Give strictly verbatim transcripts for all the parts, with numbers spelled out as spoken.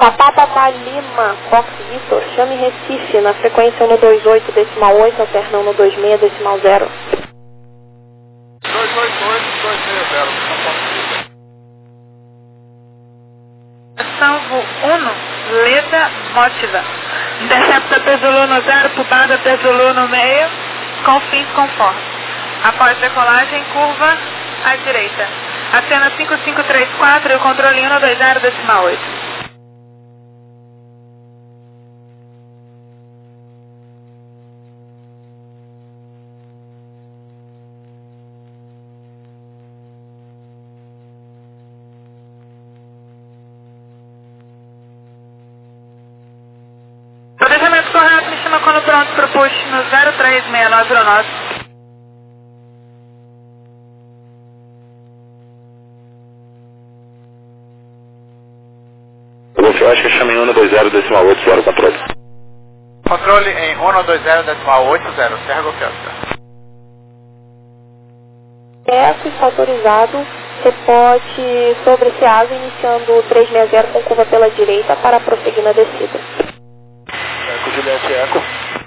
Papá Papá Lima, Fox Vitor, chame Recife, na frequência um dois oito, decimal oito, alternando um dois seis, decimal zero. dois oito oito, dois seis zero, Salvo um, Leda Mótiva. Intercepta T Zulu no zero, pubada T Zulu no meio, com fins conforme. Após decolagem, curva à direita. Acena cinco cinco três quatro e o controle um dois zero, decimal oito. Planejamento correto, me chama quando pronto para o push no zero três seis nove zero nove. Eu acho que chama em um dois zero, decimal oito zero, controle. Controle em um dois zero, decimal oito zero, Serra Golfiosca. Eco está autorizado, reporte sobre esse asa, iniciando o trezentos e sessenta com curva pela direita para prosseguir na descida. Eco Juliette Eco.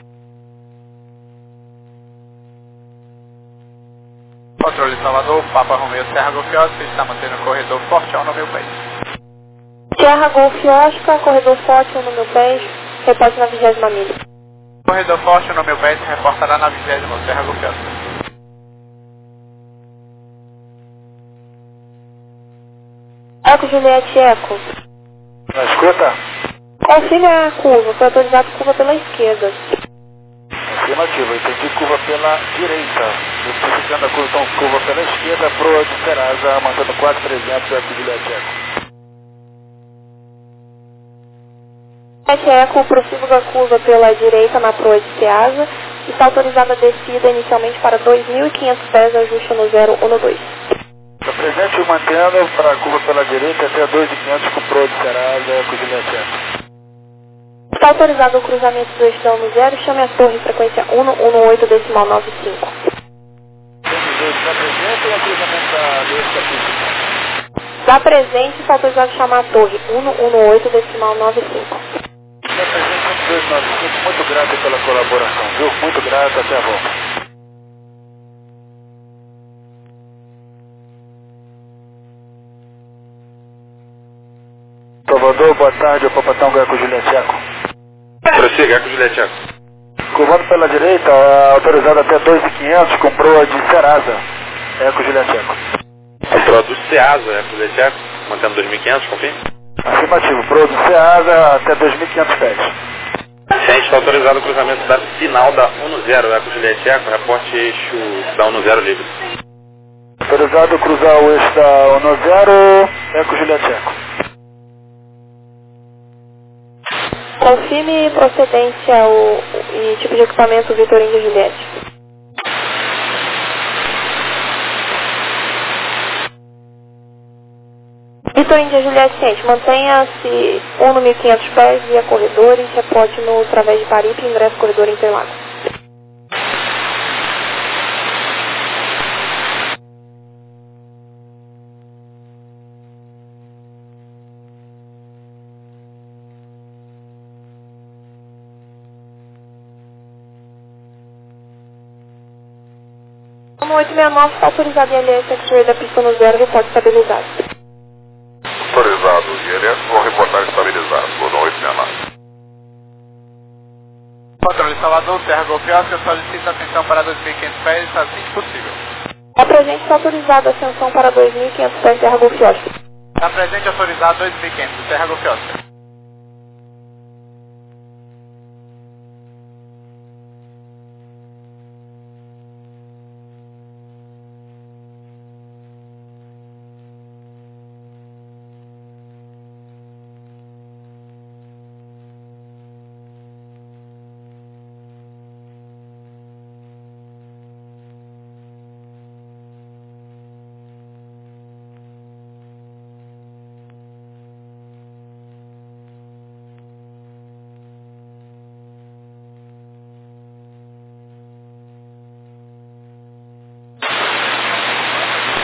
Controle Salvador, Papa Romeo, Serra Golfiosca, está mantendo o corredor forte ao no meu pés. Serra Golf Oscar, corredor forte no meu pés, reporte na vigésima milha. Corredor forte no meu pés, reportará na vigésima, Serra Golfiosca. Eco Juliette Eco. Na escuta? Confirme a curva, foi autorizado curva pela esquerda. Afirmativo, eu entendi curva pela direita. Justificando a curva, então, curva pela esquerda, proa de Serasa, mantendo quatro trezentos, Eco Juliette Eco. Juliette Eco, prossiga a curva pela direita na proa de Ceasa. Está autorizada a descida inicialmente para dois mil e quinhentos pés, ajuste no zero um dois. Está presente e mantendo para a curva pela direita até dois mil e quinhentos com proa de Serasa, Eco Juliette Eco. Está autorizado o cruzamento do eixão no zero, chame a torre frequência um um oito, decimal nove cinco. Está presente ou o cruzamento da lista física? Está presente, está autorizado a chamar a torre um um oito, decimal nove cinco. Está presente um dois nove cinco, muito grato pela colaboração, viu? Muito grato, até a volta. Salvador, boa tarde, o Papatão Eco Juliette Eco. Prossiga, Eco Juliette Eco. Curvando pela direita, autorizado até dois mil e quinhentos com proa de Serasa, Eco Juliette Eco. A proa do Ceasa, Eco Juliette Eco, mantendo dois mil e quinhentos, confirme? Afirmativo, proa do Ceasa até dois mil e quinhentos pés. Ciente, está autorizado o cruzamento da final da um zero, Eco Juliette Eco, reporte eixo da um zero livre. Autorizado cruzar o eixo da um zero, Eco Juliette Eco. Confirme procedência o, e tipo de equipamento Vitor Índia Juliette. Vitor Índia Juliette Ciente, mantenha-se um no mil e quinhentos pés via corredores, reporte no através de Paripe e ingresso corredor Interlagos. No oito seis nove está autorizado I L S X-Ray da pista no zero, reporte estabilizado. Autorizado, I L S, vou reportar estabilizado, vou no oito seis nove. Controle Salvador, Serra Golfiosca, solicita atenção para dois mil e quinhentos pés, assim que possível. A presente está autorizada a ascensão para dois mil e quinhentos pés Serra Golfiosca. Está presente autorizado dois mil e quinhentos, Serra Golfiosca.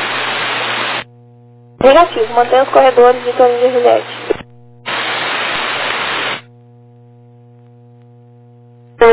Negativo, mantenha os corredores de Vitor Índia Juliette.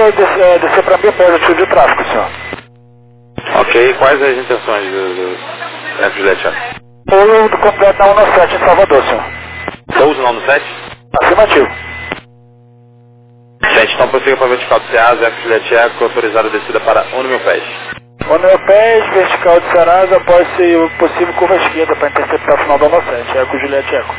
descer, é, descer para mil pés ativo de tráfego, senhor. Ok, quais as intenções do, do Eco Juliette Eco? Pouso do completo na um sete em Salvador, senhor. Pouso na um sete? Afirmativo. Gente, então prossiga para a vertical do Ceasa, Eco Juliette Eco, autorizada a descida para um mil pés. um mil pés, vertical de Ceasa, após-se o possível curva esquerda para interceptar o final da um sete, Eco Juliette Eco.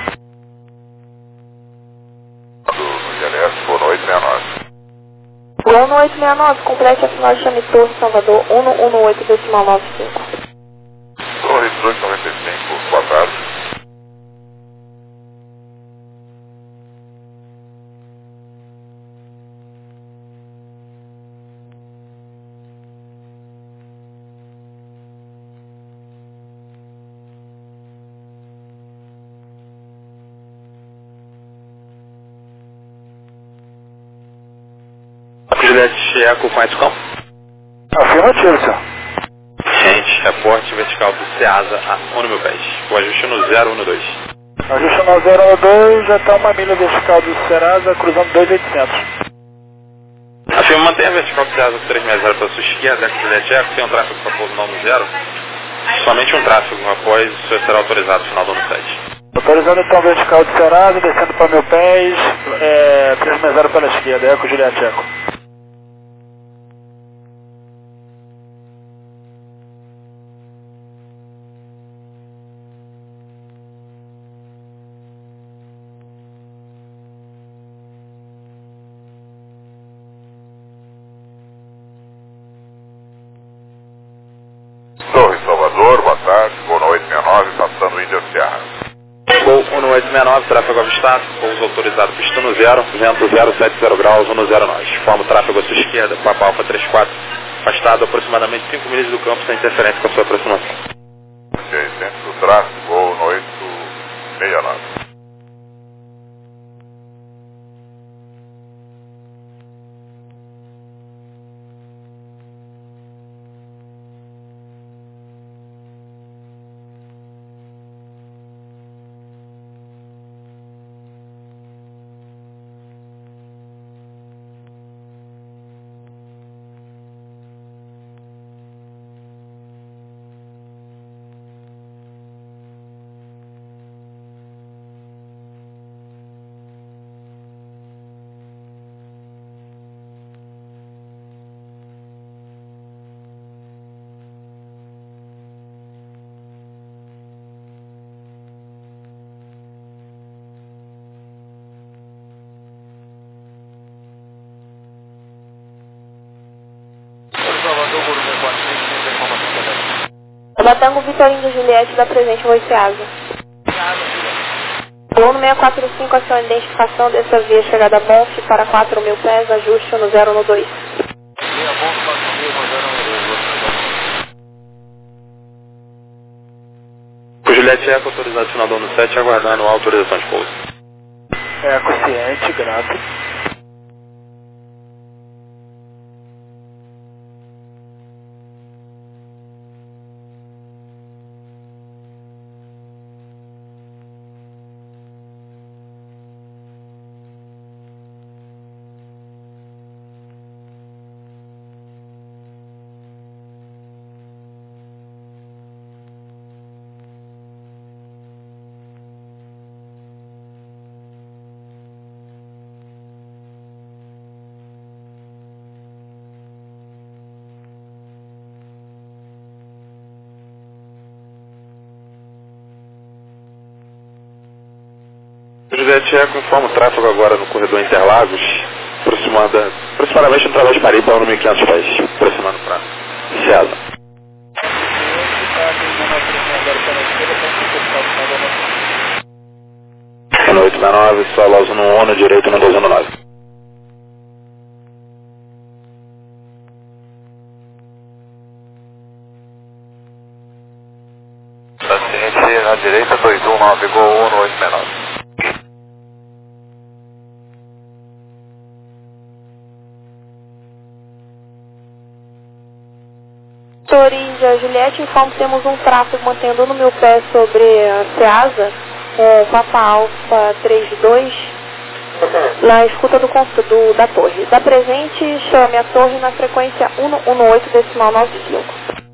Do G L S, boa noite, sessenta e nove. um oito seis nove, complete a final de Chame Torre, Salvador, um um oito decimal nove cinco. Torre dezoito noventa e cinco, boa tarde. Juliette Eco com Edcom. Afirmativo, senhor. Gente, reporte vertical do Ceasa a um mil pés. O ajuste no zero um dois. Ajuste no zero um dois, já está uma milha vertical do Ceasa, cruzando dois mil e oitocentos. Afirma, mantenha a vertical do Ceasa três seis zero para sua esquerda, Eco Juliette Eco, tem um tráfego para pouso no zero. Somente um tráfego, após o senhor será autorizado no final do um sete. Autorizando então vertical de Ceasa, descendo para mil pés, é, três seis zero pela esquerda, Eco Juliette Eco. Torre Salvador, boa tarde, boa noite, sessenta e nove, passando Índia Seara. Gol um oito seis nove, tráfego avistado, pouso autorizado, pista no zero, vento zero sete zero graus, um zero nove. Forma o tráfego à sua esquerda, Papa Alfa trinta e quatro, afastado aproximadamente cinco milhas do campo, sem interferência com a sua aproximação. Ok, centro do tráfego, gol oito seis nove. Batango Vitorino de Juliette da presente Oi Ceasa. Gol no seis quatro cinco, ação de identificação dessa via chegada a Bonf para quatro mil pés, ajuste no zero um dois. O Juliette Eco autorizado final do um sete, aguardando a autorização de pouso. Eco ciente, grato. O Juliette Eco informa o tráfego agora no corredor Interlagos, aproximando, aproximadamente no través de Maripa, a mil e quinhentos pés, aproximando para Ceasa. um oito seis nove, solo no um no direito, no dois um nove. Paciente na direita, dois um nove, gol um oito seis nove. Torija Juliette informa que temos um tráfego mantendo no mil pés sobre a Ceasa, é, Papa Alfa trinta e dois, Na escuta do, do, da torre. Da presente, chame a torre na frequência um um oito decimal nove cinco.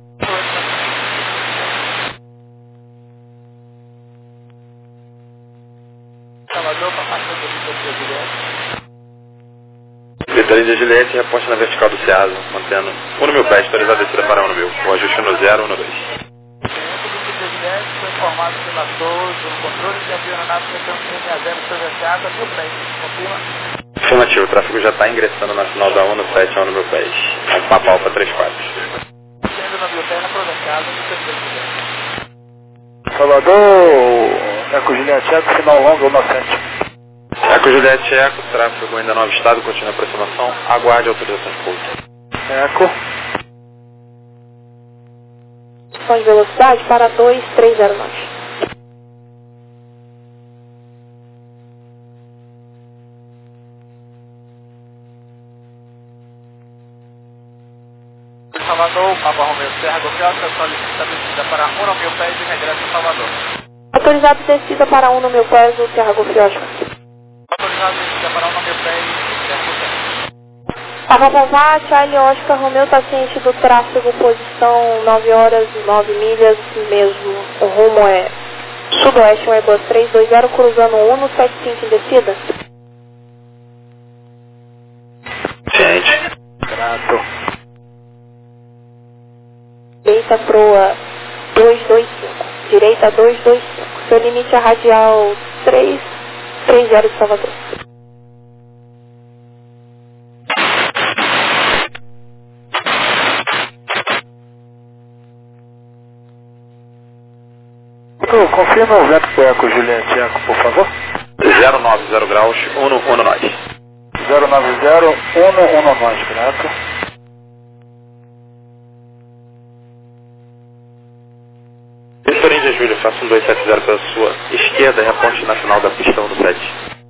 Salvador, passagem do Vitor Juliette. Vitor de Juliette, reposta na vertical do Ceasa, mantendo um no meu pé, autorizado a descida para um no meu. O ajuste no zero, um no dois. Vitor Juliette foi informado pela torre do controle de avião frequência M A zero sobre a Ceasa, mil pés. Confirma? Afirmativo, o tráfego já está ingressando na final da um no sete, um no meu pés. É um Papa Alfa três quatro. Sendo na Biotena, aproveitada, Vitor Juliette. Salvador, Eco Juliette Eco, sinal longo, inocente. Eco Juliette Eco, tráfego ainda não avistado, continua a aproximação, aguarde a autorização de pouso. Eco. Som de velocidade para dois três zero nove. Salvador, Papa Romeu Serra, Golfiota, solicita descida para um no mil pés e regressa a Salvador. Autorizado descida para um no meu pés do Serra Golfiosca. Autorizado descida para um no mil pés e Serra Golfiosca. Papa Vová, Charlie Oscar, Romeu tá ciente do tráfego, posição nove horas e nove milhas mesmo. O rumo é sudoeste, um Airbus três dois zero, cruzando um no sete cinco em descida. Ciente. Grato. Direita proa dois dois cinco, direita dois dois cinco, seu limite é radial três três zero de Salvador. Tu, confirma o vento pro Eco Juliette Eco, por favor. zero nove zero graus, um no um no nós. zero nove zero um no um no nós, grato. Vitor Índia Júlio, faça um dois sete zero pela sua esquerda, reponte na final da pista um no sete.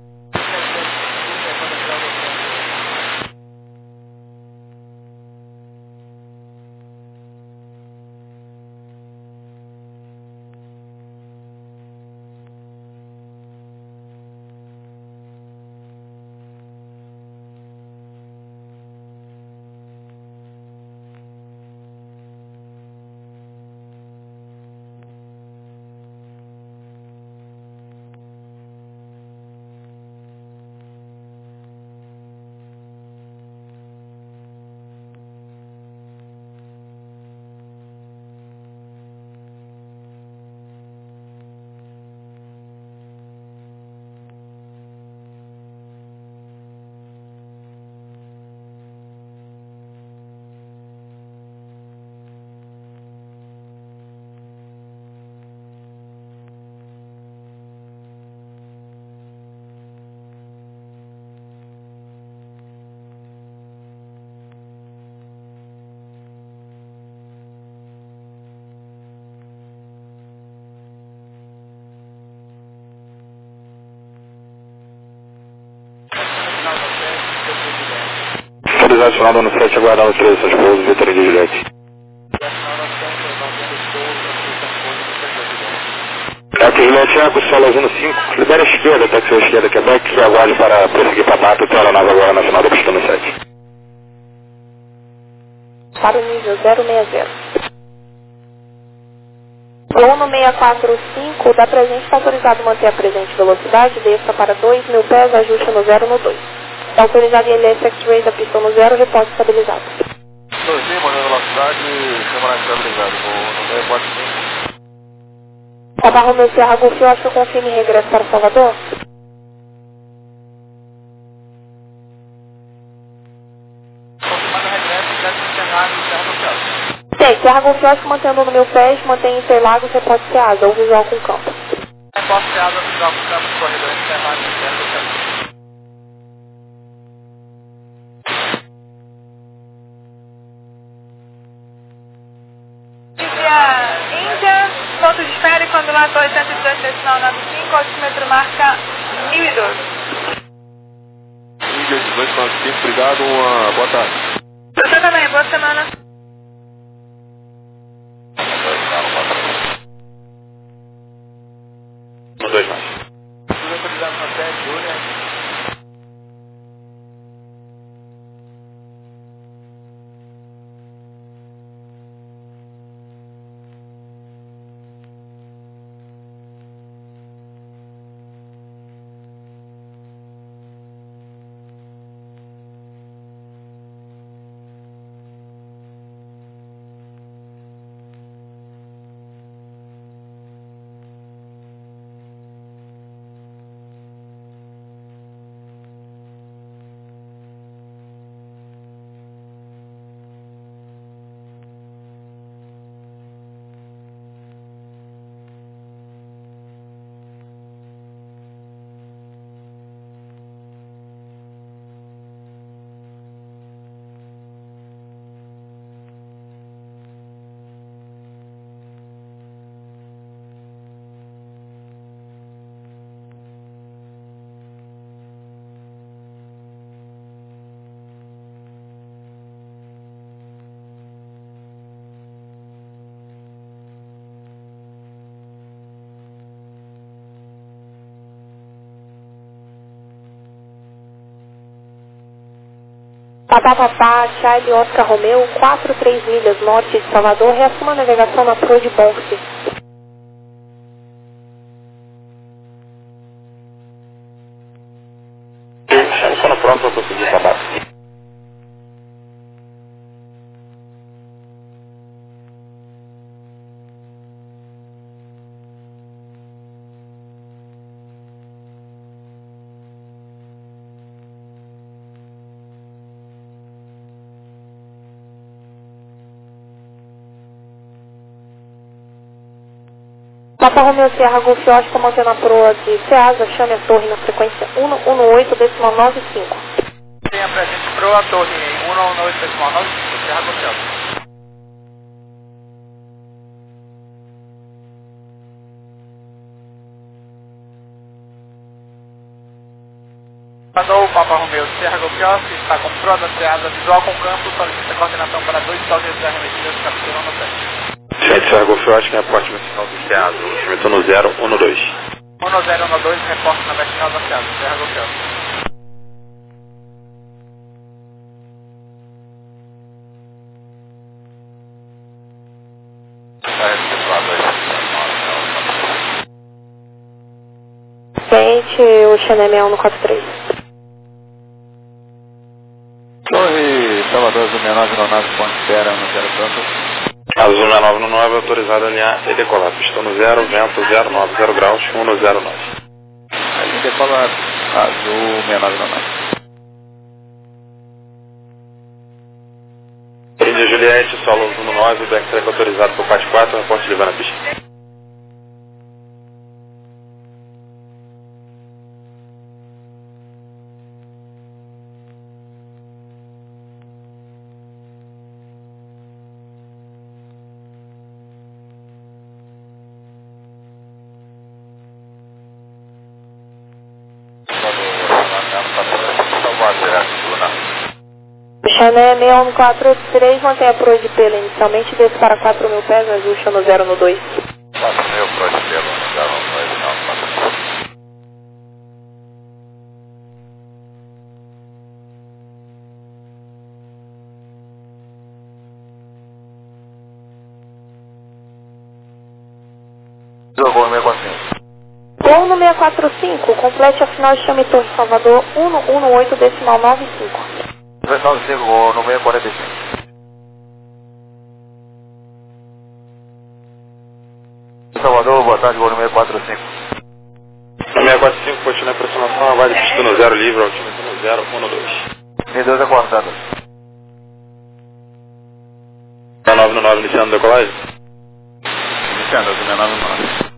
Autorizado final do ano sete, aguardar autorização de pouso, Vitor Índia Juliette. Eco Juliette Eco, solo azul no cinco, libera a esquerda, até que sua esquerda Quebec, e aguarde para prosseguir para Bato, e aeronave agora na final da pista no sete. Para o nível zero seis zero. um no seis quatro cinco, da presente está autorizado manter a presente velocidade, desça para dois mil pés, ajuste no zero no dois. Está autorizado I L S X-Ray da pista no zero, repórte estabilizado. dois mil, mantendo velocidade, câmara estabilizada, no seis quatro cinco. Papa Romeu Serra Golfiosca, confirme regresso para Salvador. Confirmado o regresso, décimo Serrado e Serra Golfiosca. Tem, Serra Golfiosca mantendo no meu pés, mantém Interlagos, repórte Ceasa, ou visual com campo. Repórte Ceasa, visual com campo, corredor Serrado e Serra Golfiosca. Índia, ponto de espera e quando lá oitocentos e dois decimal noventa e cinco, altímetro marca mil e doze. Índia dezoito noventa e cinco, obrigado, uma boa tarde. Você também, boa semana. Um, dois mais. Tudo autorizado no sete, Júlia. Papapá, Charlie Oscar Romeu, quatro três milhas norte de Salvador, reassuma a navegação na proa de Bonse. Quando pronto, eu consegui contato. Papa Romeu Sierra Golf Oscar mantendo a proa de Ceasa, chame a torre na frequência cento e dezoito, decimal nove cinco. Tenha presente proa torre em cento e dezoito, decimal nove cinco, Sierra Golf Oscar. Mandou o Papa Romeu Sierra Golf Oscar, está com proa da Ceasa visual com campo, solicita coordenação para dois saltos arremetidas, captura no teste. Gente, Sierra Golf Oscar, que é a porte vertical do Ceasa, movimento no zero um dois. um zero um dois, reporte na vertical da Ceasa, Sierra Golf Oscar. Frente, o Xané seis um quatro três. Torre Salvador Azul sessenta e nove no nove, ponte espera no zero pronto. Azul sessenta e nove no nove, autorizado a alinhar e decolar. Pistão no zero, vento zero nove, zero graus, um zero nove. Aí decola Azul sessenta e nove no nove. Índia Juliette, solo Azul no nove, backtrack autorizado por parte quatro, reporte livre na pista. Xané seis um quatro três, mantém a proa de pelo inicialmente, desce para quatro mil pés, ajusta no zero no dois. quatro mil, proa de pelo no zero no dois, não, quatro mil. Jogou no seis quatro cinco. Gol no seis quatro cinco, complete a final de chame Torre Salvador cento e dezoito, decimal nove cinco. nove cinco, gol no seis quarenta e cinco. Salvador, boa tarde, gol no seis quatro cinco. No seis quatro cinco, continua a aproximação, avale pista no zero livre, altímetro no zero um dois. seis dois aguardando. sessenta e nove no nove, iniciando decolagem? Iniciando, sessenta e nove no nove.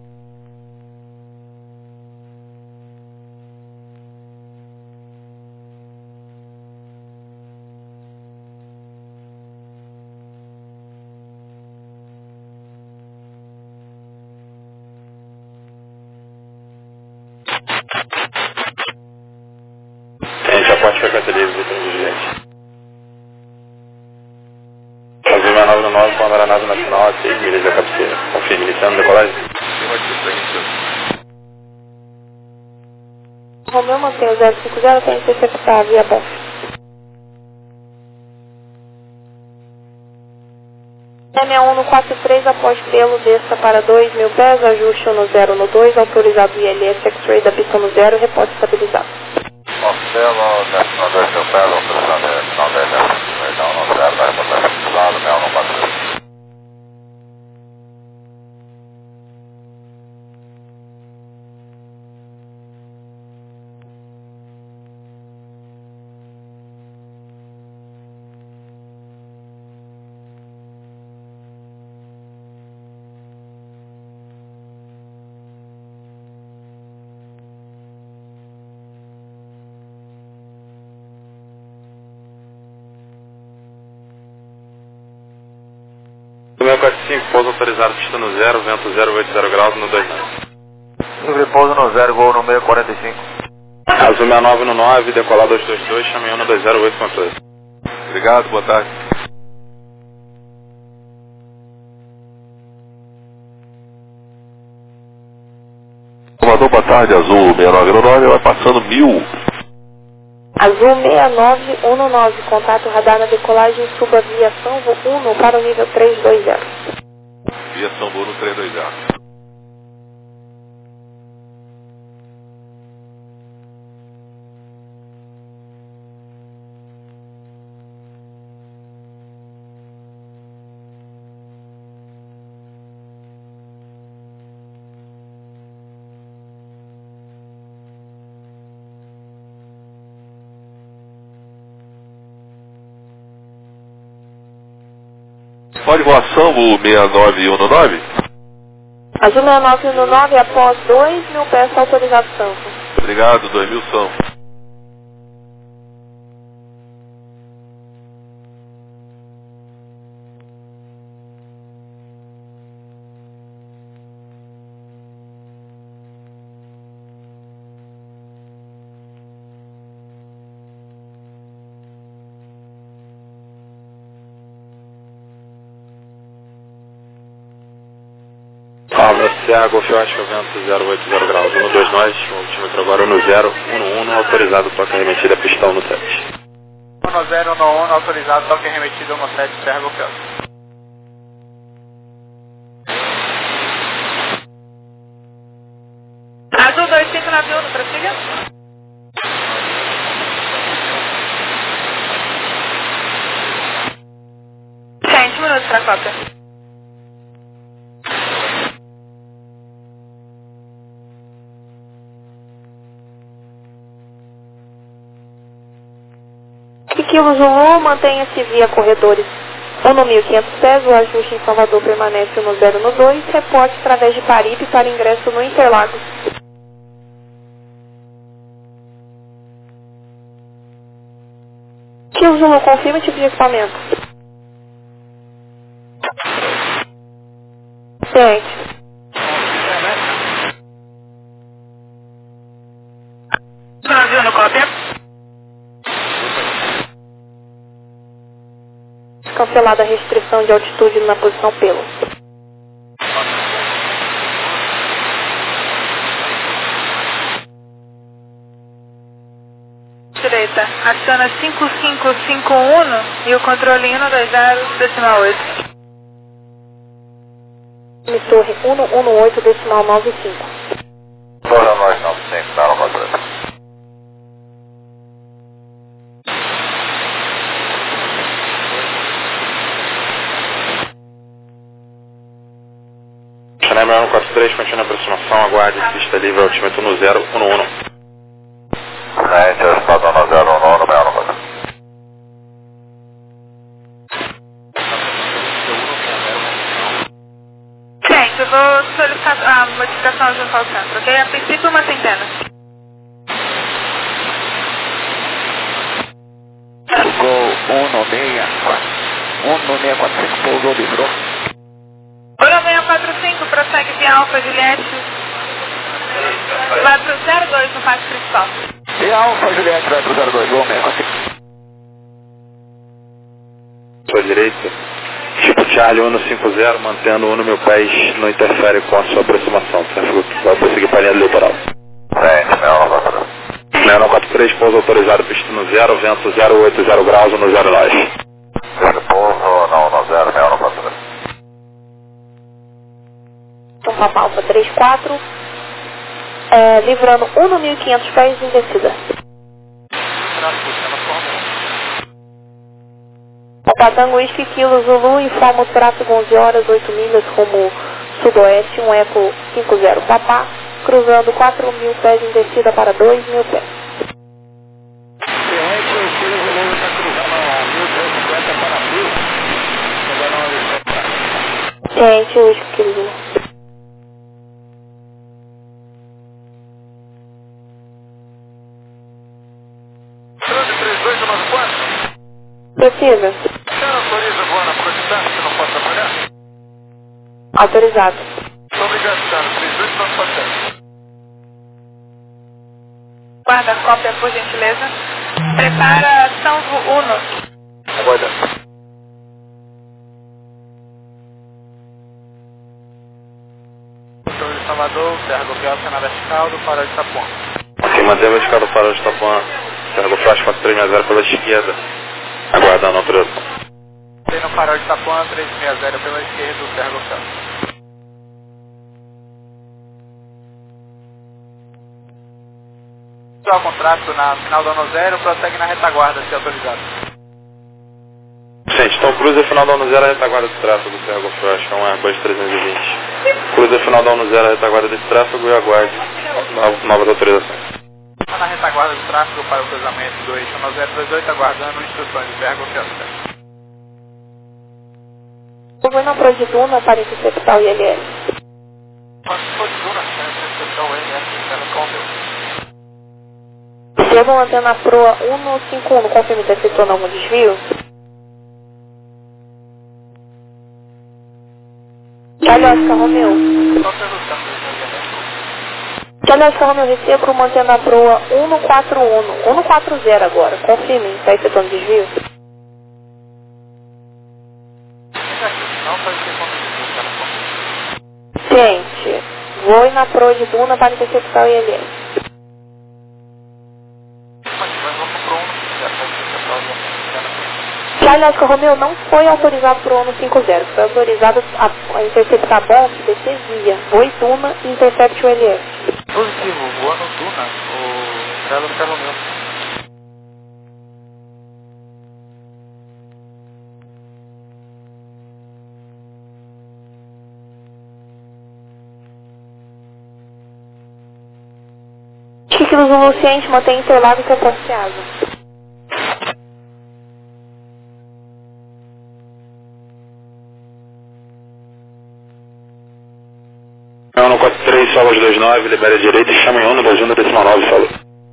Gente, a porte frequência livre do trem de gente. Azul sessenta e nove no nove, com a nave nacional a seis milhas da cabeceira. Confirme, iniciando decolagem? Romeu mantém o zero cinco zero, tem que interceptar via Bonse. seis um quatro três, após pelo, desça para dois mil pés, ajuste no zero no dois, autorizado I L S X-Ray da pista no zero, reporte estabilizado. Marcelo, décimo dois mil pés, autorizado final dez zero no zero, vai botar estabilizado, seis um quatro três. seis quatro cinco, pouso autorizado, pista no zero, vento zero oito zero graus, no dois nove. Livre pouso no zero, gol no seis quarenta e cinco. Azul sessenta e nove no nove, decolar dois dois dois, chame um dois zero oito controle. Obrigado, boa tarde. Salvador, boa tarde, Azul sessenta e nove no nove, vai passando mil. Azul seis nove um nove, contato radar na decolagem, suba via Sambo um para o nível três dois zero. Via Sambo um três dois zero. Pode voar Sambo seis nove um nove? Azul seis nove um nove, após dois mil pés, autorizado Sambo. Obrigado, dois mil Sambo. Alô, Serra, Golf Oscar, vento zero oito zero graus, um dois nós, o altímetro agora no zero um um, autorizado, toque remetida, pistão no sete. um zero um um, autorizado, toque remetida no sete, Serra Golf Oscar. Azul dois cinco nove um, prossiga. vinte minutos para a cópia. Kilo Zulu, mantenha-se via corredores um no mil e quinhentos pés, o ajuste em Salvador permanece no zero no dois, reporte através de Paripe para ingresso no Interlagos. Kilo Zulu, confirma tipo de equipamento. Ciente. Brasil no cópia. Cancelada a restrição de altitude na posição pelo. Direita, aciona cinco cinco cinco um e o controlinho no dois zero decimal oito. Torre um um oito decimal nove cinco. Torre nove nove cinco, dá uma coisa. Chanel um quatro três, continua a aproximação, aguarde, pista livre, altímetro no zero um um. Frente, estado no zero um um, meu número. Gente, eu vou solicitar a modificação junto ao centro, ok? A princípio uma centena. Gol um no seis quatro. um no seis quatro cinco, pousou, livrou. Ora seis quatro cinco, prossegue via Alfa Juliette. Vai pro zero dois no pátio principal. E Alfa Juliette vai pro zero dois, gol seis quatro cinco. Sua direita, tipo Charlie um cinco zero, mantendo um no mil pés, não interfere com a sua aproximação, vai prosseguir para a linha do litoral. Frente, meu número. Chanel um quatro três, pouso autorizado, pista no zero, vento zero oito zero graus, no zero nós. Esse pouso, não, no zero, meu número. Então, Papa Alfa três quatro, é, livrando um no mil e quinhentos pés em descida. Papa Tango Whisky, Kilo Zulu, informa o tráfego onze horas, oito milhas, rumo sudoeste, um Eco cinco zero Papá, cruzando quatro mil pés em descida para dois mil pés. Ciente, o Kilo Zulu está cruzando a mil trezentos e cinquenta para abril. Ciente, o Whisky, Kilo Zulu. três dois nove quatro. Precisa. Você não autoriza voar na proximidade, você não pode trabalhar? Autorizado. Muito obrigado, Sano. três dois nove quatro. Guarda a cópia, por gentileza. Prepara Salvo Uno. Aguardando. Torre de Salvador, Serra Golf Oscar na vertical do farol de Itapuã. Ok, mantém a vertical do farol de Itapuã Serra Flash quatro três seis zero pela esquerda, aguardando a autorização. Tem no farol de Itapuã, três seis zero pela esquerda do Serra Flash. O contrato na final da ano zero, prossegue na retaguarda, se autorizado. Gente, então cruza final da ano zero, a retaguarda de tráfego do Serra Flash, é um Airbus trezentos e vinte. Cruza final da ano zero, a retaguarda desse tráfego e aguarde novas autorizações. Na retaguarda do tráfego para o cruzamento do eixo um zero dois oito, aguardando instruções do Serra Flash. Eu vou na Projeduna para interceptar o I L S. Projeduna, para interceptar o I L S, telecom. Chegam antena proa um cinco um, confirma interceptando algum desvio? Charlie Oscar Romeo. Charlie Oscar Romeo, recebo uma antena proa um quatro um, um quatro zero agora, confirme, está interceptando desvio? Gente, vou na proa de Duna para interceptar o I L S. Charlie Oscar Romeo não foi autorizado para o ano cinco zero, foi autorizado a, a interceptar Bomb, D C Via, voe Duna e intercepte o L S. Positivo, voando Duna, o Charlie Oscar Romeo. Ciclos do Luciente mantém Interlagos e Aposte Asa. Ano quatro três, Solas dois nove, libera a direita e chama em ano da Junda decimal nove, falou.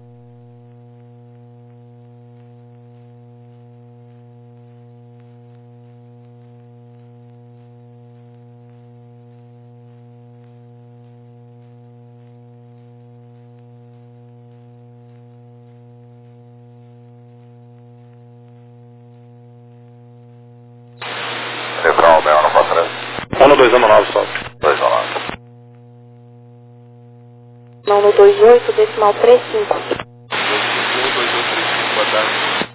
Central, bem, ano quatro três. ano dois ano nove, salve. dois ano nove. Não no dois oito, decimal três cinco. dois oito três cinco, boa tarde.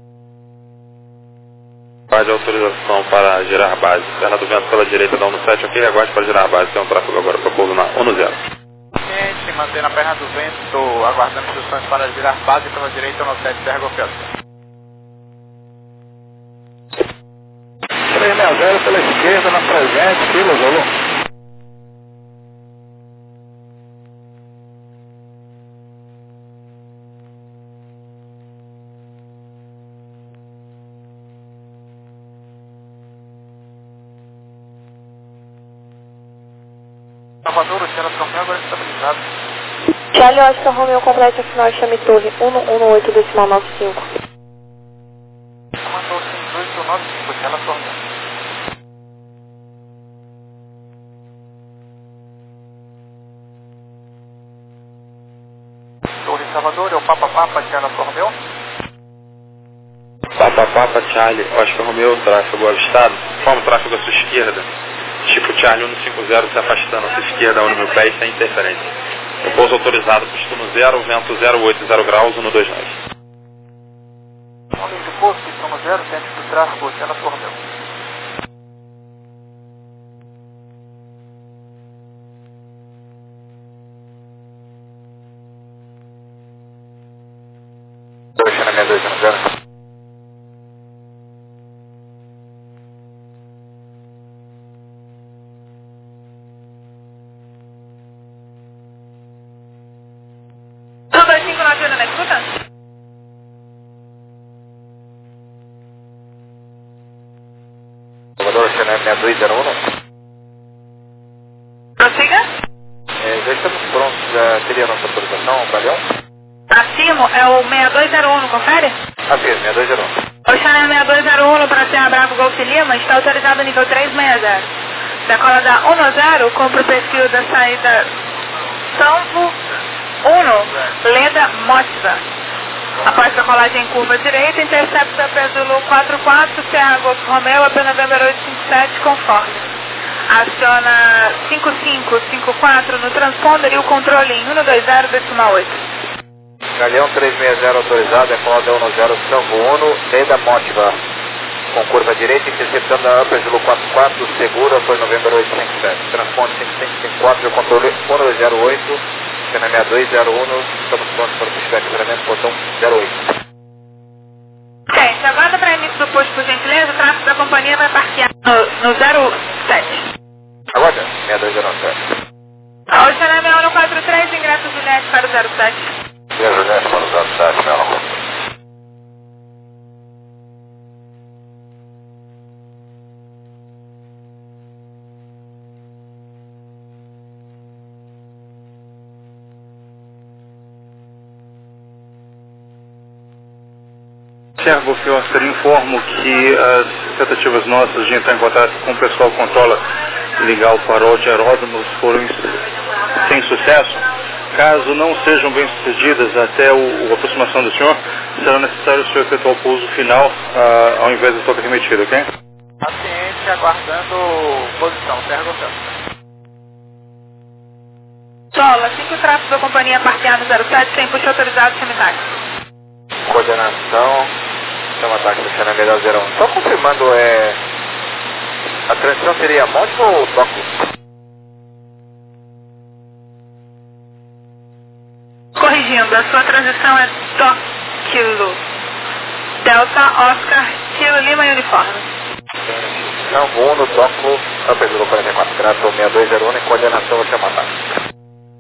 Aguarde a autorização para girar base. Perna do vento pela direita da um sete, ok? Aguarde para girar base. Tem um tráfego agora para pouso na um zero. Gente, mantendo a perna do vento, aguardando instruções para girar base pela direita no sete, Serra Flash. três seis zero pela esquerda, na trezentos, quilos, volume. Salvador, o Charlie Oscar Romeo agora estabilizado. Charlie Oscar Romeo completa a final chame torre um um oito, decimal nove cinco. Comandou cinco oito nove cinco, Charlie Oscar Romeo. Torre Salvador, é o Papa Papa, Charlie Oscar Romeo. Papa Papa, Charlie, Oscar Romeo, tráfego avistado. Forma o tráfego à sua esquerda. Tipo Charlie um cinco zero se afastando à sua esquerda, um mil pés, sem interferência. Repouso autorizado, pistono zero, vento zero oito zero graus, um dois nove. Homem de posto, pistono zero, centro do tráfego, Charlie Oscar Romeo. dois seis dois zero zero. dois cinco nove um, na escuta? Salvador, seis dois zero um. Prossiga. É, já estamos prontos, já teria nossa autorização, Balhão? Acima é o seis dois zero um, confere? Afirme, seis dois zero um. O Chanel seis dois zero um para Serra Bravo Golf Lima está autorizado nível três seis zero. Decola da um zero, compra o perfil da saída Samvo um, Leda Motiva. Após a colagem em curva direita, intercepta Zulu quatro quatro, Serra Golf Romeo, A P November oito cinco sete, conforme. Aciona cinco cinco cinco quatro no transponder e o controle em um dois zero decimal oito. Galeão trezentos e sessenta autorizado, Ecoadel no zero, Tango Uno, Leda Motiva, com curva direita, interceptando a Upper Zulu quarenta e quatro, segura, foi Novembro oitocentos e cinquenta e sete, transponder cinco cinco cinco quatro, de controle um dois zero oito, cena sessenta e dois zero um, estamos prontos para o pushback, livramento, botão zero oito. Gente, aguarda para início do posto, por gentileza, o tráfego da companhia vai parquear no, no zero sete. Aguarda, sessenta e dois zero sete. Oceana sessenta e um quatro três, ingresso Juliette para o zero sete. Juliette para o zero sete, meu amor. Serra Golf Oscar, informo que as tentativas nossas de entrar em contato com o pessoal que controla ligar o farol de aeródromos foram sem sucesso. Caso não sejam bem sucedidas até o, a aproximação do senhor, será necessário o senhor efetuar o pouso final uh, ao invés do toque remetido, ok? Paciente aguardando posição, Serra Golf Oscar. Solo, assim que o tráfego da companhia parquear no zero sete, tem puxo autorizado, chame táxi. Coordenação, chama táxi, cena melhor zero um. Só confirmando, é... a transição seria móvel ou toque? Corrigindo, a sua transição é Kilo. Delta, Oscar, Kilo, Lima e Uniforme. Não, um no toco, Upper Zulu quarenta e quatro, grato sessenta e dois zero um, em coordenação, vou chamar táxi.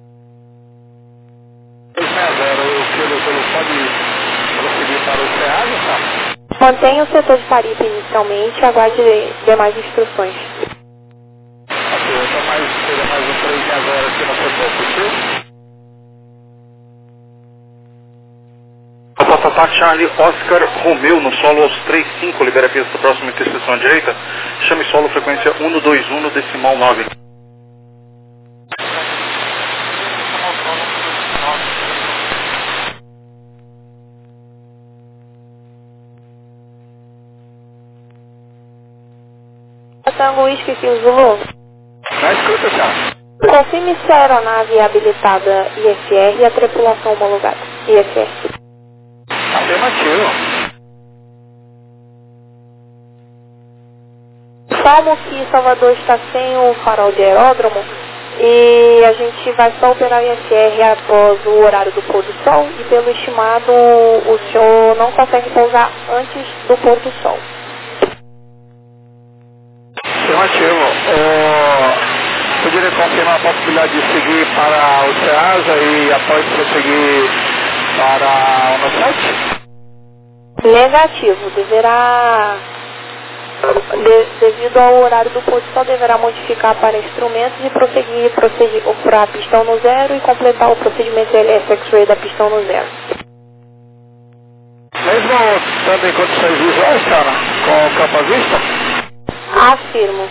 O Kilo pode prosseguir para o Ceasa, tá? Mantenha o setor de Paripe inicialmente e aguarde demais instruções. Ok, então mais, seria mais um três de agora aqui no setor possível. Ataque Charlie Oscar Romeu no solo aos três cinco, libera a pista próxima interseção à direita, chame solo frequência um dois um decimal nove. Tango Whisky Zulu. Na escuta, já. Confirme se a aeronave é habilitada I F R e a tripulação homologada I F R. Afirmativo. Como que Salvador está sem o farol de aeródromo e a gente vai só operar o I F R após o horário do pôr do sol e pelo estimado o senhor não consegue pousar antes do pôr do sol. Afirmativo. Uh, poderia confirmar a possibilidade de seguir para o Ceasa e após prosseguir para o Nosete? Negativo. Deverá, de, devido ao horário do pôr do sol, deverá modificar para instrumentos e prosseguir para a pistão no zero e completar o procedimento L S X-Ray da pistão no zero. Mesmo estando em condições visuais, cara, com o campo à vista? Afirmo.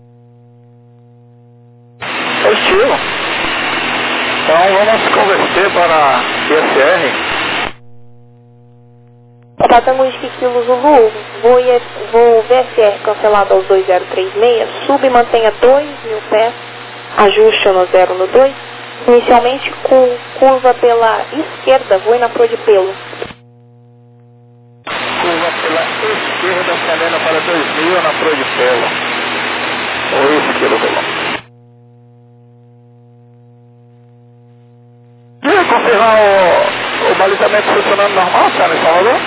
Positivo. Então vamos converter para I F R. Tango Whisky Kilo Zulu, voo, voo V F R cancelado aos dois zero três seis, sub e mantenha dois mil pés, ajuste no zero no dois, inicialmente com curva pela esquerda, voe na proa de pelo. Curva pela esquerda, acelera para dois mil na proa de pelo. Oi, Kilo Zulu. E confirmar o, o balizamento funcionando normal, cara, em Salvador?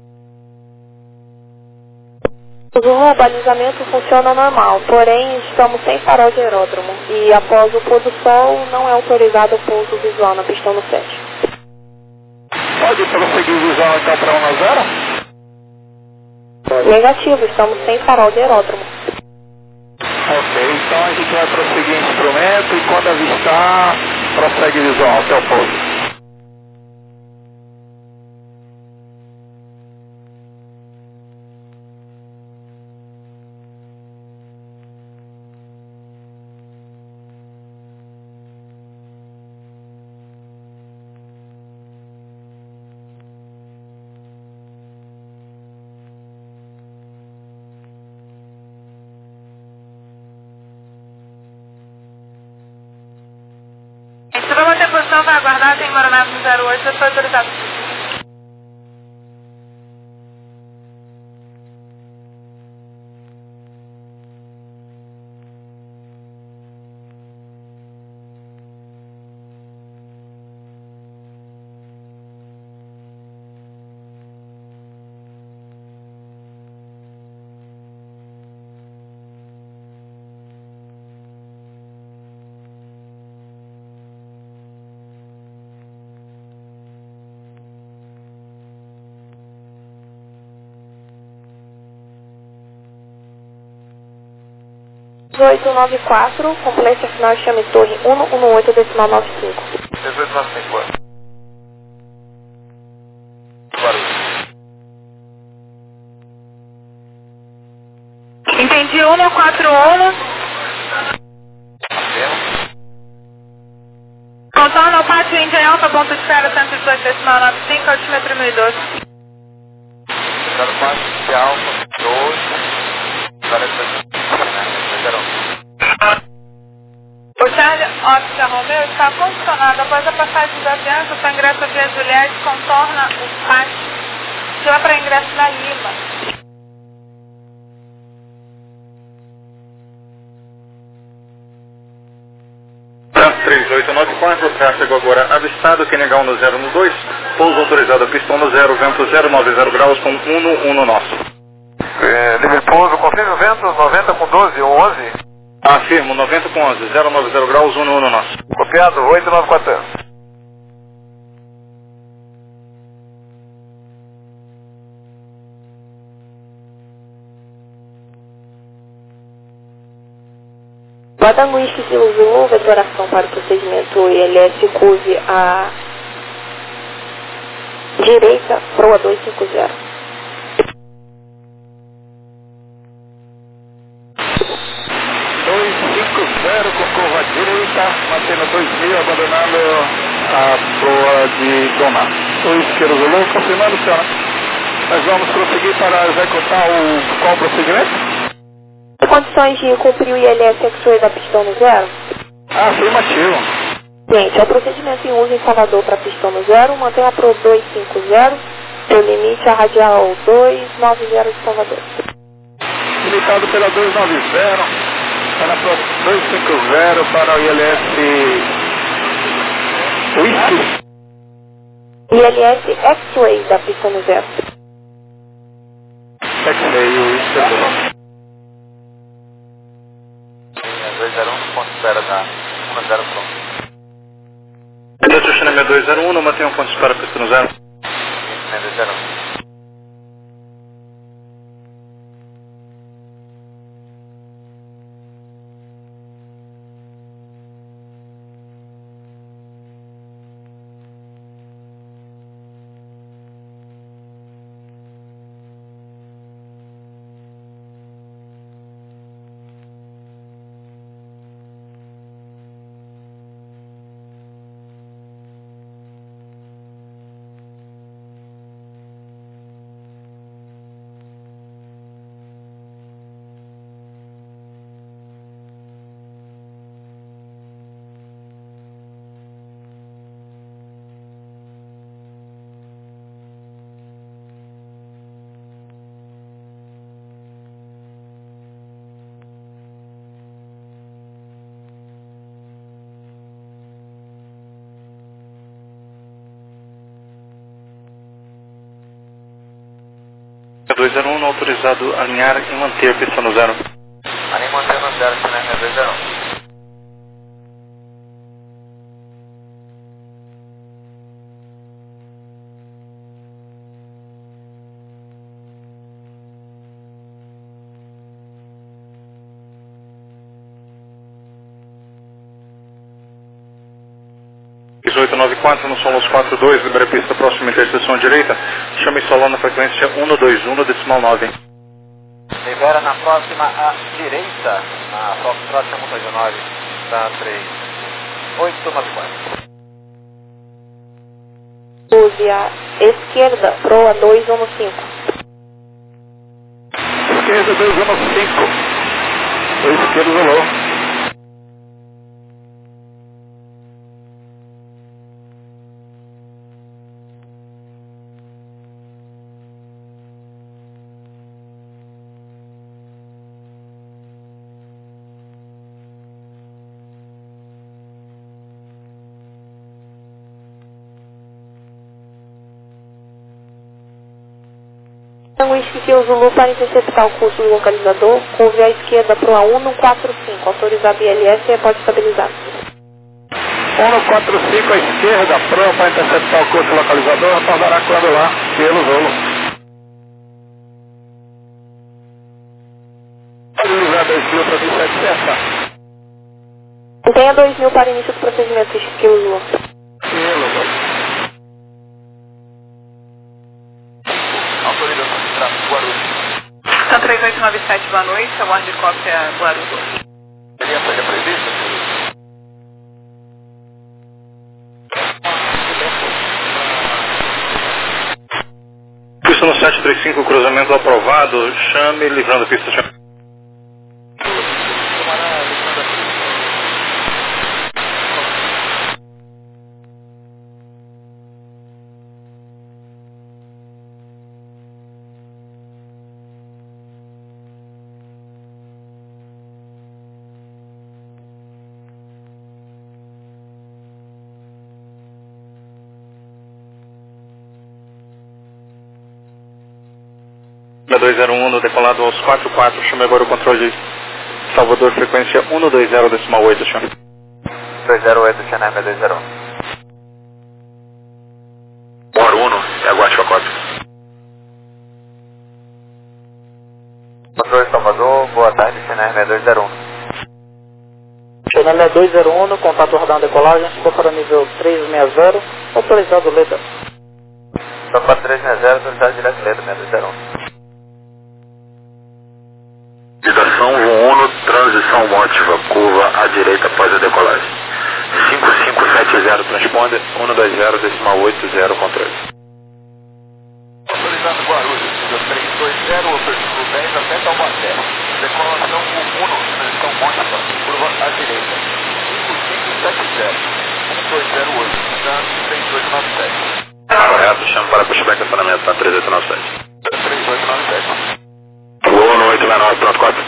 Zulu, o balizamento funciona normal, porém estamos sem farol de aeródromo e após o pôr do sol não é autorizado o pouso visual na pistão no sete. Pode prosseguir visual então para um a zero? Negativo, estamos sem farol de aeródromo. Ok, então a gente vai prosseguir instrumento e quando avistar, prossegue visual até o pouso. Se for manter a posição, vai aguardar, tem aeronave no zero oito, já foi autorizado. dezoito nove quatro, completamente final chame torre cento e dezoito decimal noventa e cinco. dezoito noventa e cinco. Entendi, cento e quarenta e um. Contorno ao pátio Índia Alfa, ponto de espera cento e dezoito decimal noventa e cinco, altímetro mil e doze. Está no pátio Índia Alfa, doze, o Charlie Oscar Romeo está condicionado após a passagem do avião, o seu ingresso via Juliette contorna o pátio que vai para ingresso da Lima. três oito nove quatro, tráfego agora avistado, Q N H no zero um dois, pouso autorizado a pistão no zero, vento zero nove zero graus com um no um no nosso. É, livre pouso, confirma o vento, noventa com doze ou onze? Afirmo, noventa com onze, zero nove zero graus, um no um no nosso. Copiado, oito nove quatro. Badango Whisky Kilo Zulu, vetoração para o procedimento I L S curve à direita, proa duzentos e cinquenta. duzentos e cinquenta com curva à direita, mantendo dois mil, abandonando a proa de Dona. dois Kilo Zulu, confirmando, senhora. Nós vamos prosseguir para executar o qual procedimento? Condições de cumprir o I L S X-Ray da pistão no zero? Ah, afirmativo. Gente, é o procedimento em uso em Salvador para pistão no zero, mantém a Pro duzentos e cinquenta, o limite a radial duzentos e noventa de Salvador. Limitado pela duzentos e noventa, está na Pro duzentos e cinquenta para o I L S Whisky. I L S X-Ray da pistão no zero. X-Ray, o Whisky. dois zero um, ponto de espera da um zero pronto. Delta China dois zero um, não mantém um ponto de espera pista no zero. dois zero um. dois zero um, não autorizado a alinhar e manter a pista no zero. Alinha e manter no zero, China dois zero um. dezoito nove quatro, no Solos quatro dois, libera a pista próxima interseção direita, chame Solon na frequência cento e vinte e um, decimal nove. Libera na próxima à direita, na Foxtrot cento e nove, da três oito nove quatro. Use a esquerda, proa duzentos e quinze. Esquerda duzentos e quinze. O esquerdo rolou. Whisky Kilo Zulu para interceptar o curso do localizador, curve à esquerda para o cento e quarenta e cinco, autorizado I L S e pode estabilizar. cento e quarenta e cinco à esquerda, pronto para interceptar o curso localizador, retornará quando lá, pelo Zulu. Pode livrar dois mil para vinte e sete, certo? Mantenha dois mil para início do procedimento, Kilo Zulu. Autorização de tráfego Guarulhos. São três oito nove sete, boa noite, aguarde cópia Guarulhos. Seria a saída prevista, senhor? Pista no sete três cinco, cruzamento aprovado, chame, livrando a pista, chame. dois zero um, decolado aos quatro quatro, chame agora o controle de Salvador, frequência um dois zero decimal oito, chame. dois zero oito, Xaneme dois zero um. Bora Uno, é aguarde pacote. Controle Salvador, boa tarde, Xaneme dois zero um. Xaneme dois zero um, contato rodando decolagem, ficou para nível trezentos e sessenta, autorizado letra. Só quatro três seis zero, autorizado direto letra, seis dois zero um. Ligação Uno, transição Motiva, curva à direita após a decolagem. cinco cinco sete zero, transponder, um dois zero decimal oito zero, controle. Autorizado Guarulhos, nível três dois zero, operativo dez até Taubaté. Decolação Uno, transição Motiva, curva à direita. cinco cinco sete zero, um dois zero oito, três oito nove sete. Correto, chama para pushback acionamento na três oito nove sete. três oito nove sete. Uno oito seis nove, pronto, quatro.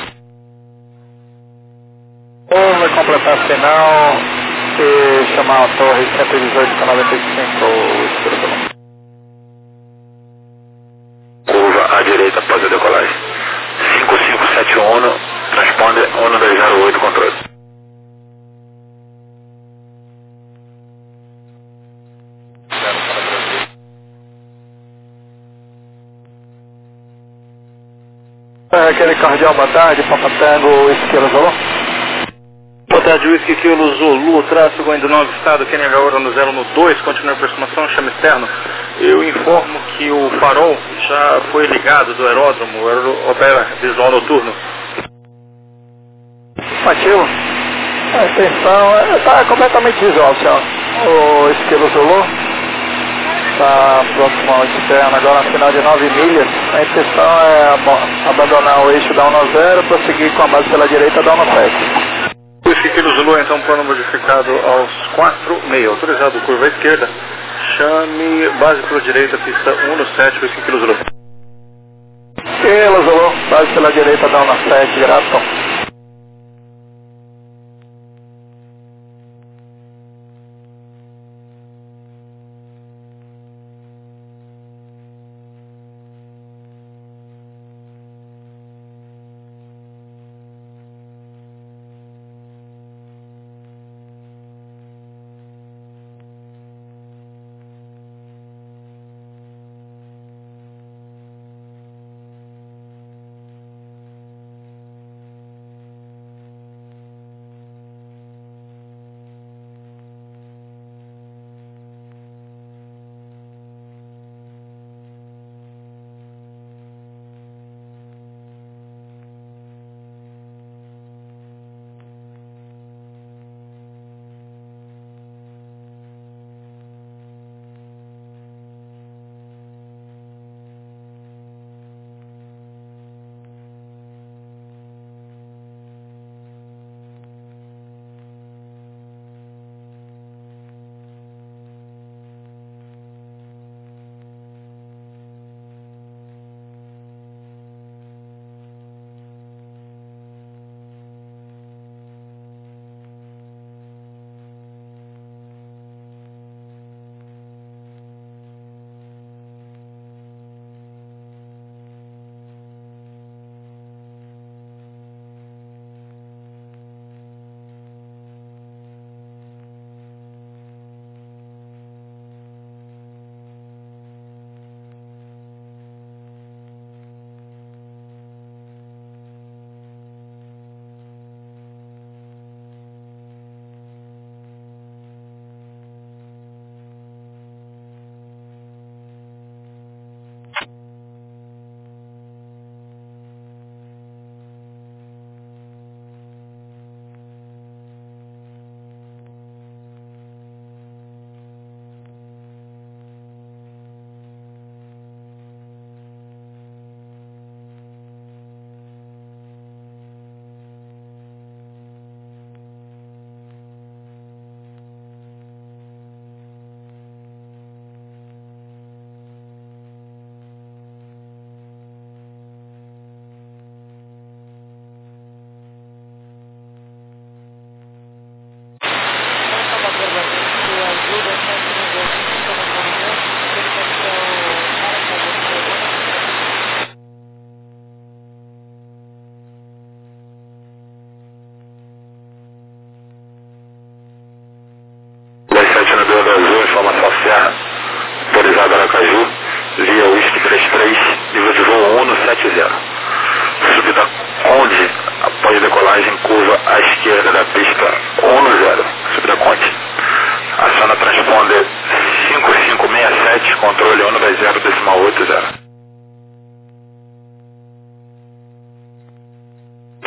Ou vai completar final e chamar a torre cento e dezoito com noventa e cinco, Curva à direita após a decolagem. cinco cinco sete um, transponder, um dois zero oito, controle. É aquele cardeal, boa tarde, Papa Tango, Esquilo Zulu. Boa tarde, Whisky Kilo Zulu, tráfego ainda não avistado, Kenny H hora no zero no dois, continua a aproximação, chama externo. Eu informo que o farol já foi ligado do aeródromo, o aeró- opera visual noturno. Ativo. A intenção está completamente visual, senhor. O Esquilo Zulu está próximo ao externo, agora na final de nove milhas. A intenção é abo- abandonar o eixo da um zero, prosseguir com a base pela direita da um sete. Whisky Kilo Zulu, então, plano modificado aos quatro meio, autorizado curva à esquerda, chame base pela direita, pista um sete, Whisky Kilo Zulu. Esquilo Zulu, base pela direita da um sete, grato.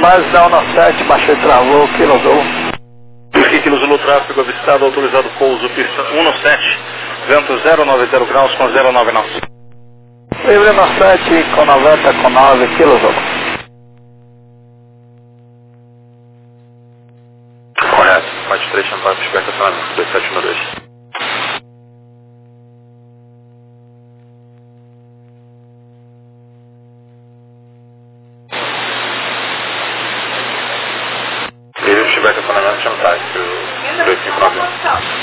base da um sete, baixei, travou, Kilo Zulu. Whisky Kilo Zulu, tráfego avistado, autorizado pouso, pista um sete, vento zero nove zero graus com zero nove nove. Livre um sete com noventa com nove, Kilo Zulu. Correto, Mate três, Champagne, para estacionamento, dois sete um dois. Se tiver estacionamento, chama o táxi, o dois cinco nove um.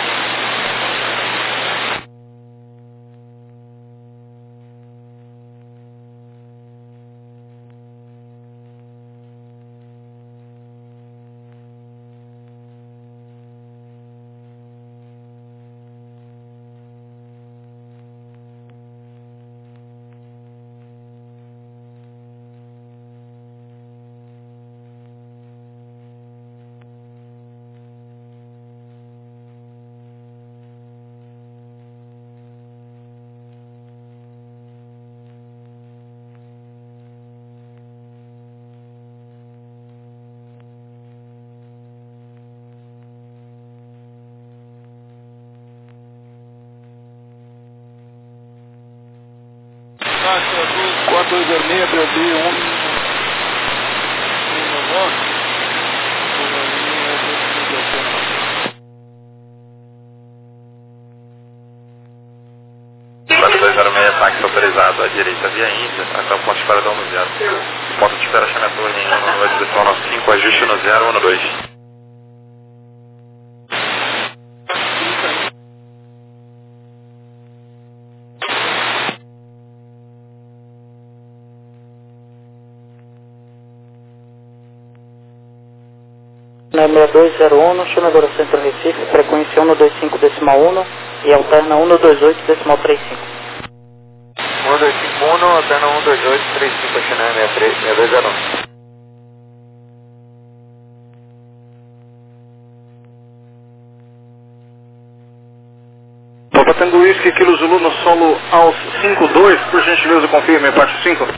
quatro vermelho, perdi um. quatro dois zero seis, táxi autorizado à direita via Índia, até o ponto de espera da um zero. Ponto de espera chama a torre em um, no direção nove cinco, ajuste no zero um dois. seis dois zero um, chama agora Centro Recife, frequência um dois cinco decimal um e alterna um dois oito decimal trinta e cinco. um dois cinco um, alterna um dois oito trinta e cinco, China seis três, seis dois zero um. Papa Tango Whisky Kilo Zulu no solo aos cinco dois, por gentileza confirme, parte cinco.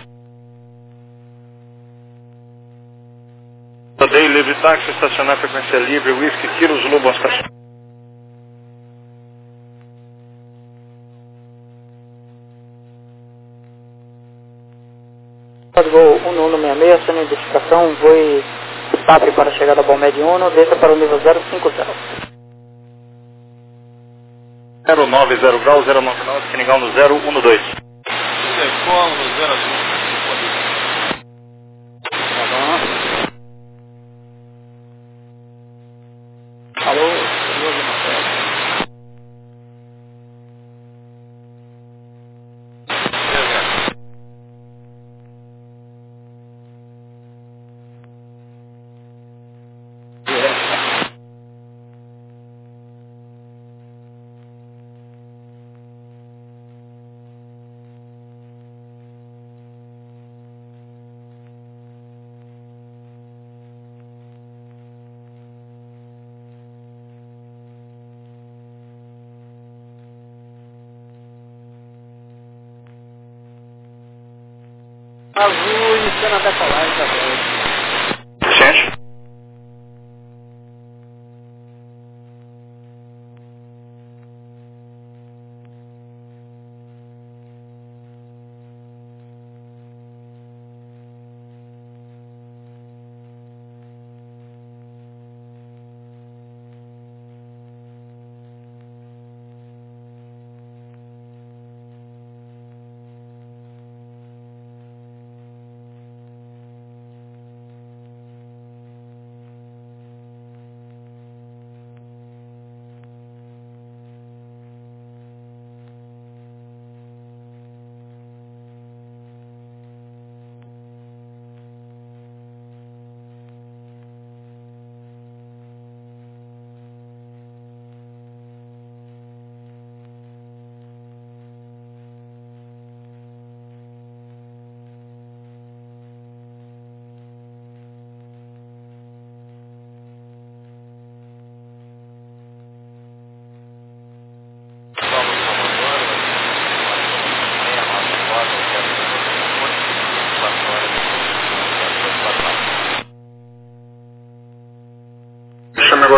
Day livre táxi, estacionar frequência livre, Whisky Kilo Zulu, bom estacionamento. Voo um um seis seis, sem identificação, voe SAP para a chegada ao Balmed um, desça para o nível zero cinco zero. zero nove zero graus, zero nove nove, Senegal no zero um dois. Decolo no zero azul. Alô, Senhor de Marcelo. Azul iniciando a decolagem também. Gente.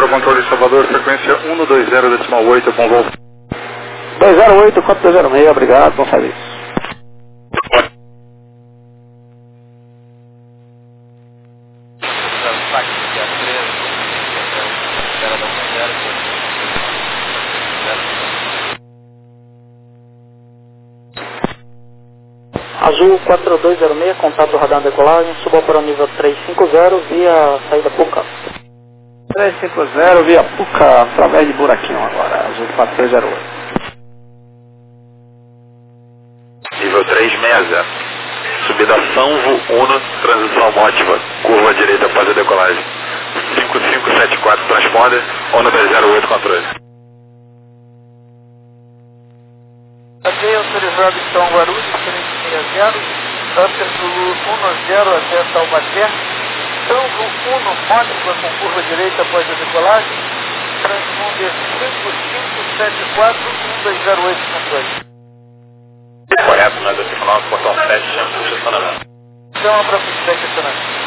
controle Salvador, frequência um dois zero decimal oito, bom voo. dois zero oito, quatro dois zero seis, obrigado, bom serviço. Azul quatro dois zero seis, contato radar decolagem, suba para o nível trezentos e cinquenta via saída Puca. trezentos e cinquenta via Puca, através de buraquinho agora, Azul quatro dois zero oito. Nível trezentos e sessenta. Subida Sanvo Uno, transição Motiva, curva direita após a decolagem. cinco cinco sete quatro, transponder, Uno dois zero oito, controle. Ok, autorizado então Guarulhos, trezentos e sessenta, Upper Zulu um zero até Taubaté, Sanvo um Motiva com curva direita após a decolagem, transponder cinco cinco sete quatro, um dois zero oito, controle. Correto, nós aqui falamos portão sete, chama de estacionamento. Chama para feedback estacionamento.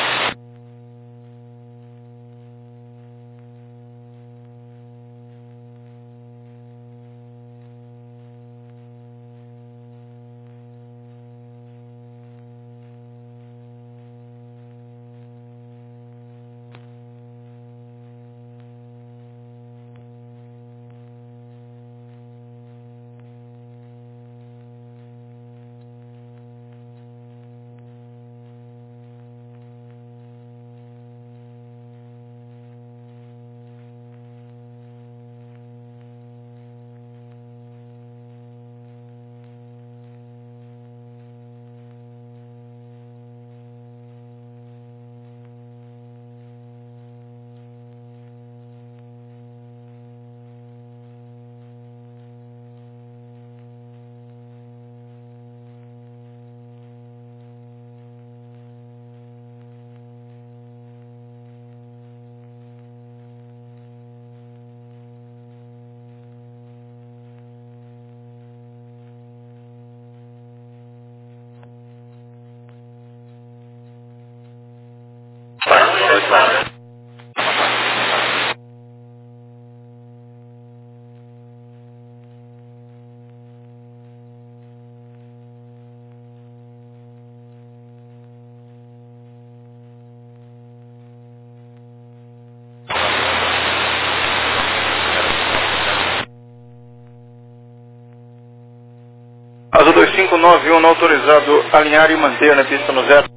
Azul dois cinco nove um, autorizado alinhar e manter na pista no zero.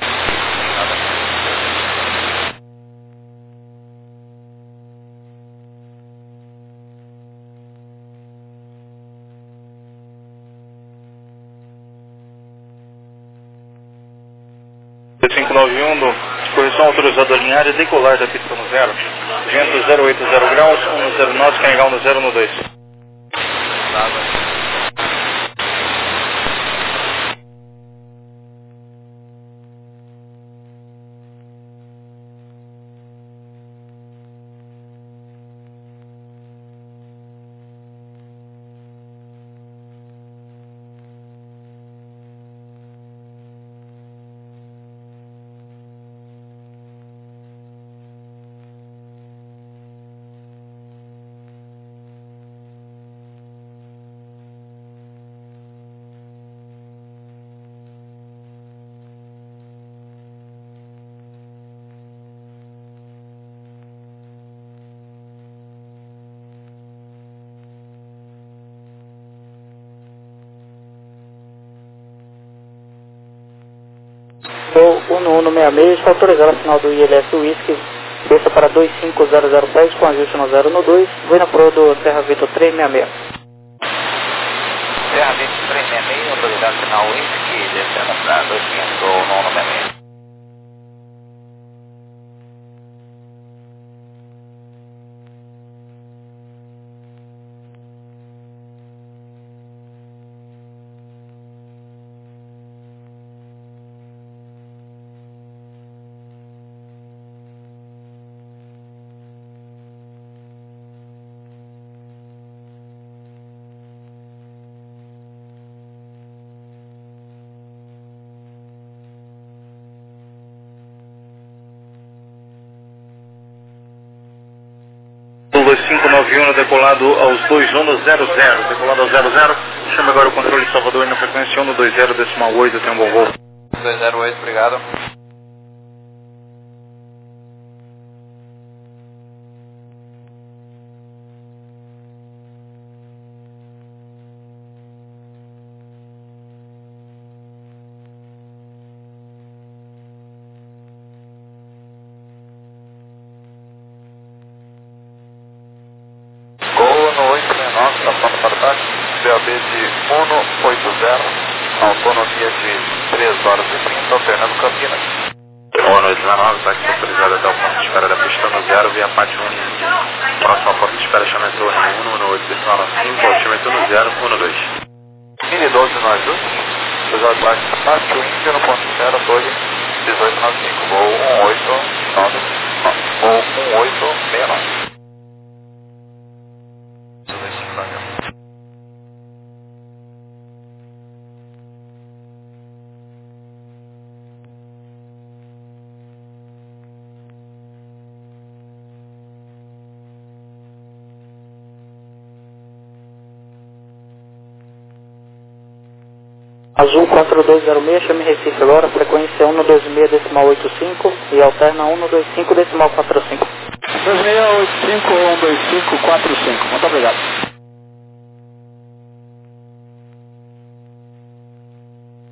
dois cinco nove um, correção autorizada alinhar e decolar da pista no zero. Vento zero oito zero graus, um zero nove, carregar no zero no dois. Uno Uno seis seis, está autorizado a final do I L S Whisky, desça para dois cinco zero zero pés com ajuste no zero no dois, vem na proa do Terra Vitor trezentos e sessenta e seis. Terra Vitor trezentos e sessenta e seis, autorizado final Whisky, descendo para dois cinco no Uno seis seis. nove um decolado aos dois um zero zero, decolado ao zero zero, chama agora o controle Salvador na frequência um dois zero decimal oito, tem um bom voo. dois zero oito, obrigado. C A B de um oito zero, autonomia de três horas e trinta, Fernando Campinas. Ono oito nove, táxi autorizado até o ponto de espera da pista no zero, via Pátio um, próximo ao ponto de espera, chamento um um oito decimal cinco, altímetro no zero, um dois. Mini doze no ajuste, cruzado táxi Pátio Índia no ponto de espera, dois dezoito noventa e cinco, voo um oito nove, voo um oito seis nove. Azul quatro dois zero seis, chame Recife agora, frequência um dois seis decimal oito cinco e alterna um dois cinco decimal quatro cinco. dois seis oito cinco um dois cinco quatro cinco, muito obrigado.